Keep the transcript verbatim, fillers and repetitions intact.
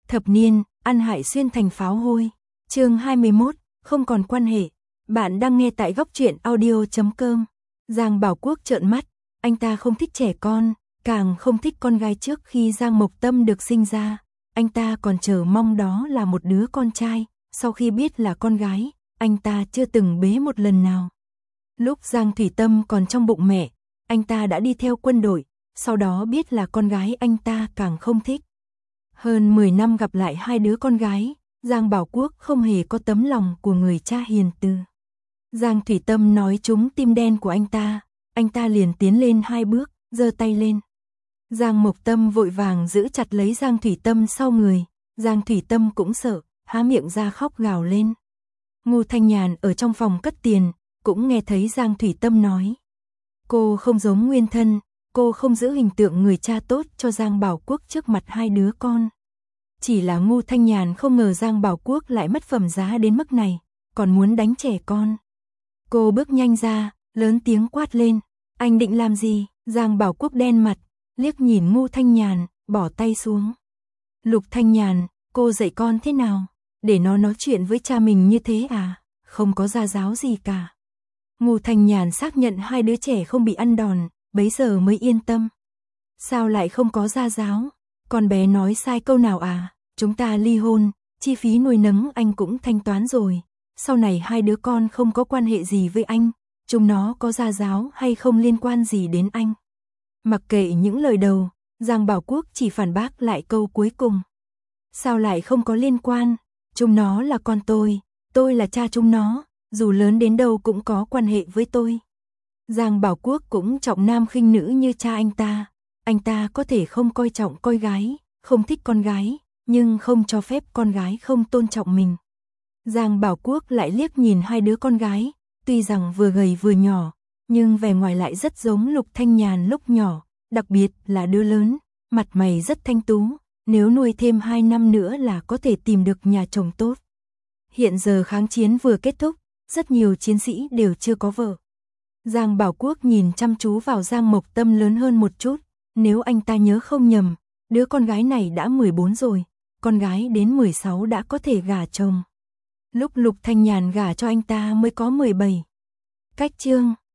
Thập niên, ăn hại xuyên thành pháo hôi. Chương hai mươi mốt, không còn quan hệ. Bạn đang nghe tại góc truyện audio chấm com. Giang Bảo Quốc trợn mắt, anh ta không thích trẻ con, càng không thích con gái. Trước khi Giang Mộc Tâm được sinh ra, anh ta còn chờ mong đó là một đứa con trai, sau khi biết là con gái, anh ta chưa từng bế một lần nào. Lúc Giang Thủy Tâm còn trong bụng mẹ, anh ta đã đi theo quân đội, sau đó biết là con gái anh ta càng không thích. Hơn mười năm gặp lại hai đứa con gái, Giang Bảo Quốc không hề có tấm lòng của người cha hiền từ. Giang Thủy Tâm nói trúng tim đen của anh ta, anh ta liền tiến lên hai bước, giơ tay lên. Giang Mộc Tâm vội vàng giữ chặt lấy Giang Thủy Tâm sau người, Giang Thủy Tâm cũng sợ, há miệng ra khóc gào lên. Ngô Thanh Nhàn ở trong phòng cất tiền, cũng nghe thấy Giang Thủy Tâm nói. Cô không giống nguyên thân, cô không giữ hình tượng người cha tốt cho Giang Bảo Quốc trước mặt hai đứa con. Chỉ là Ngô Thanh Nhàn không ngờ Giang Bảo Quốc lại mất phẩm giá đến mức này, còn muốn đánh trẻ con. Cô bước nhanh ra, lớn tiếng quát lên. Anh định làm gì? Giang Bảo Quốc đen mặt, liếc nhìn Ngô Thanh Nhàn, bỏ tay xuống. Lục Thanh Nhàn, cô dạy con thế nào? Để nó nói chuyện với cha mình như thế à? Không có gia giáo gì cả. Ngô Thanh Nhàn xác nhận hai đứa trẻ không bị ăn đòn, bấy giờ mới yên tâm. Sao lại không có gia giáo? Con bé nói sai câu nào à? Chúng ta ly hôn, chi phí nuôi nấng anh cũng thanh toán rồi. Sau này hai đứa con không có quan hệ gì với anh, chúng nó có gia giáo hay không liên quan gì đến anh. Mặc kệ những lời đầu, Giang Bảo Quốc chỉ phản bác lại câu cuối cùng. Sao lại không có liên quan? Chúng nó là con tôi, tôi là cha chúng nó, dù lớn đến đâu cũng có quan hệ với tôi. Giang Bảo Quốc cũng trọng nam khinh nữ như cha anh ta. Anh ta có thể không coi trọng con gái, không thích con gái, nhưng không cho phép con gái không tôn trọng mình. Giang Bảo Quốc lại liếc nhìn hai đứa con gái, tuy rằng vừa gầy vừa nhỏ, nhưng vẻ ngoài lại rất giống Lục Thanh Nhàn lúc nhỏ, đặc biệt là đứa lớn, mặt mày rất thanh tú, nếu nuôi thêm hai năm nữa là có thể tìm được nhà chồng tốt. Hiện giờ kháng chiến vừa kết thúc, rất nhiều chiến sĩ đều chưa có vợ. Giang Bảo Quốc nhìn chăm chú vào Giang Mộc Tâm lớn hơn một chút, nếu anh ta nhớ không nhầm, đứa con gái này đã mười bốn rồi, con gái đến mười sáu đã có thể gả chồng. Lúc Lục Thanh Nhàn gả cho anh ta mới có mười bảy. Cách chương